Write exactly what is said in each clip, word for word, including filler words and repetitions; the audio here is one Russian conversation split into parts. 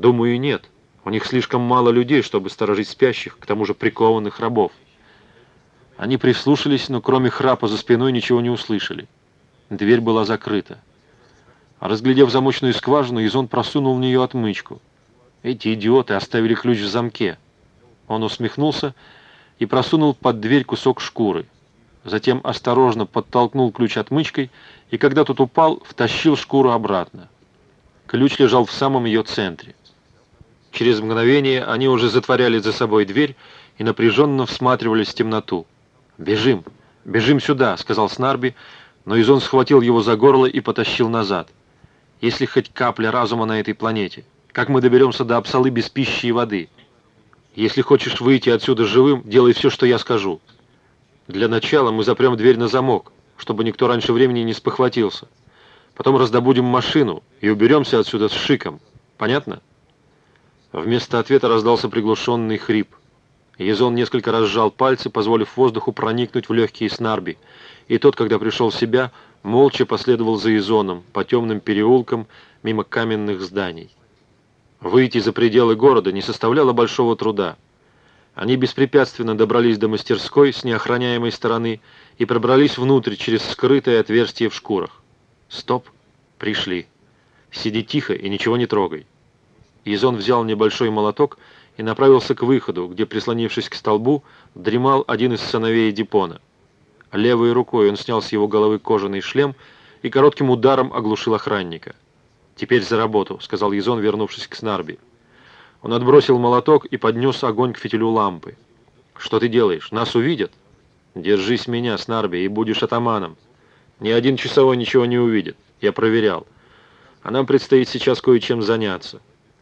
Думаю, нет. У них слишком мало людей, чтобы сторожить спящих, к тому же прикованных рабов. Они прислушались, но кроме храпа за спиной ничего не услышали. Дверь была закрыта. Разглядев замочную скважину, Изон просунул в нее отмычку. Эти идиоты оставили ключ в замке. Он усмехнулся и просунул под дверь кусок шкуры. Затем осторожно подтолкнул ключ отмычкой, и когда тот упал, втащил шкуру обратно. Ключ лежал в самом ее центре. Через мгновение они уже затворяли за собой дверь и напряженно всматривались в темноту. «Бежим! Бежим сюда!» — сказал Снарби, но Изон схватил его за горло и потащил назад. «Если хоть капля разума на этой планете, как мы доберемся до Апсалы без пищи и воды? Если хочешь выйти отсюда живым, делай все, что я скажу. Для начала мы запрем дверь на замок, чтобы никто раньше времени не спохватился. Потом раздобудем машину и уберемся отсюда с шиком. Понятно?» Вместо ответа раздался приглушенный хрип. Изон несколько раз сжал пальцы, позволив воздуху проникнуть в легкие Снарби, и тот, когда пришел в себя, молча последовал за Изоном по темным переулкам мимо каменных зданий. Выйти за пределы города не составляло большого труда. Они беспрепятственно добрались до мастерской с неохраняемой стороны и пробрались внутрь через скрытое отверстие в шкурах. «Стоп! Пришли! Сиди тихо и ничего не трогай!» Изон взял небольшой молоток и направился к выходу, где, прислонившись к столбу, дремал один из сыновей Эдипона. Левой рукой он снял с его головы кожаный шлем и коротким ударом оглушил охранника. «Теперь за работу», — сказал Изон, вернувшись к Снарби. Он отбросил молоток и поднес огонь к фитилю лампы. «Что ты делаешь? Нас увидят?» «Держись меня, Снарби, и будешь атаманом. Ни один часовой ничего не увидит. Я проверял. А нам предстоит сейчас кое-чем заняться».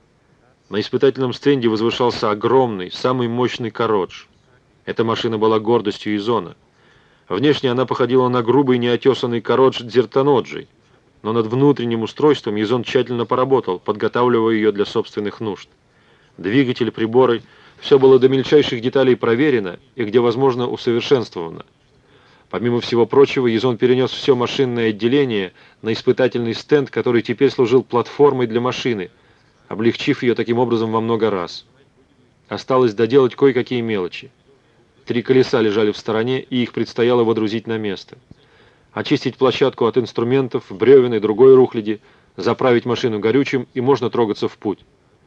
На испытательном стенде возвышался огромный, самый мощный Кародж. Эта машина была гордостью Изона. Внешне она походила на грубый неотесанный Кародж Дзертаноджи, но над внутренним устройством Изон тщательно поработал, подготавливая ее для собственных нужд. Двигатель, приборы — все было до мельчайших деталей проверено и, где возможно, усовершенствовано. Помимо всего прочего, Изон перенес все машинное отделение на испытательный стенд, который теперь служил платформой для машины, облегчив ее таким образом во много раз. Осталось доделать кое-какие мелочи. Три колеса лежали в стороне, и их предстояло водрузить на место. Очистить площадку от инструментов, бревен и другой рухляди, заправить машину горючим, и можно трогаться в путь.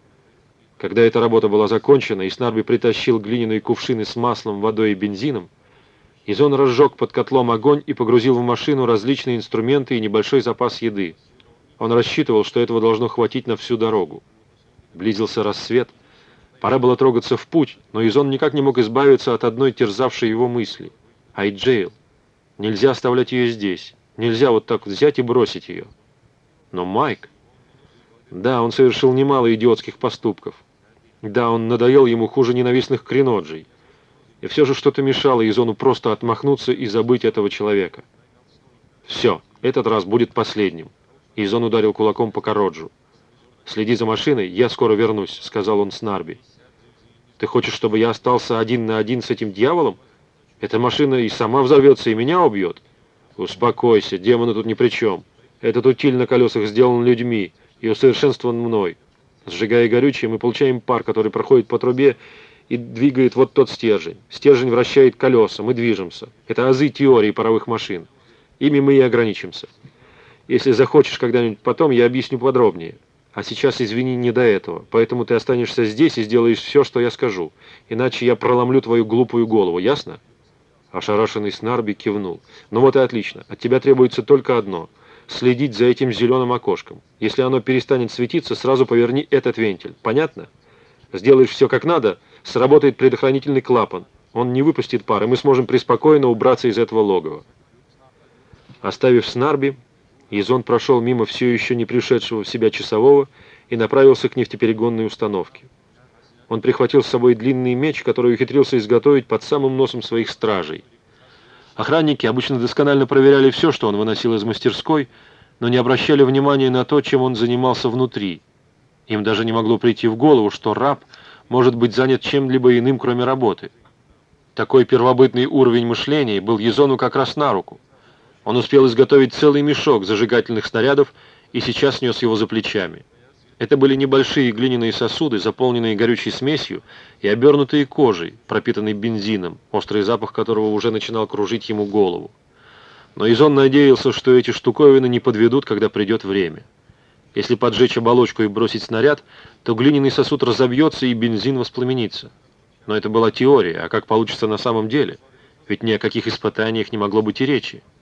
Когда эта работа была закончена, и Снарби притащил глиняные кувшины с маслом, водой и бензином, Изон разжег под котлом огонь и погрузил в машину различные инструменты и небольшой запас еды. Он рассчитывал, что этого должно хватить на всю дорогу. Близился рассвет. Пора было трогаться в путь, но Изон никак не мог избавиться от одной терзавшей его мысли. Айджейл. Нельзя оставлять ее здесь. Нельзя вот так взять и бросить ее. Но Майк... Да, он совершил немало идиотских поступков. Да, он надоел ему хуже ненавистных креноджей. И все же что-то мешало Изону просто отмахнуться и забыть этого человека. Все, этот раз будет последним. Изон ударил кулаком по Кароджу. «Следи за машиной, я скоро вернусь», — сказал он Снарби. «Ты хочешь, чтобы я остался один на один с этим дьяволом? Эта машина и сама взорвется, и меня убьет». «Успокойся, демоны тут ни при чем. Этот утиль на колесах сделан людьми и усовершенствован мной. Сжигая горючее, мы получаем пар, который проходит по трубе и двигает вот тот стержень. Стержень вращает колеса, мы движемся. Это азы теории паровых машин. Ими мы и ограничимся. Если захочешь когда-нибудь потом, я объясню подробнее. А сейчас, извини, не до этого. Поэтому ты останешься здесь и сделаешь все, что я скажу. Иначе я проломлю твою глупую голову, ясно?» Ошарашенный Снарби кивнул. «Ну вот и отлично. От тебя требуется только одно — следить за этим зеленым окошком. Если оно перестанет светиться, сразу поверни этот вентиль. Понятно? Сделаешь все как надо, сработает предохранительный клапан. Он не выпустит пар, и мы сможем преспокойно убраться из этого логова». Оставив Снарби, Изон прошел мимо все еще не пришедшего в себя часового и направился к нефтеперегонной установке. Он прихватил с собой длинный меч, который ухитрился изготовить под самым носом своих стражей. Охранники обычно досконально проверяли все, что он выносил из мастерской, но не обращали внимания на то, чем он занимался внутри. Им даже не могло прийти в голову, что раб может быть занят чем-либо иным, кроме работы. Такой первобытный уровень мышления был Изону как раз на руку. Он успел изготовить целый мешок зажигательных снарядов и сейчас нес его за плечами. Это были небольшие глиняные сосуды, заполненные горючей смесью и обернутые кожей, пропитанной бензином, острый запах которого уже начинал кружить ему голову. Но Изон надеялся, что эти штуковины не подведут, когда придет время. Если поджечь оболочку и бросить снаряд, то глиняный сосуд разобьется и бензин воспламенится. Но это была теория, а как получится на самом деле? Ведь ни о каких испытаниях не могло быть и речи.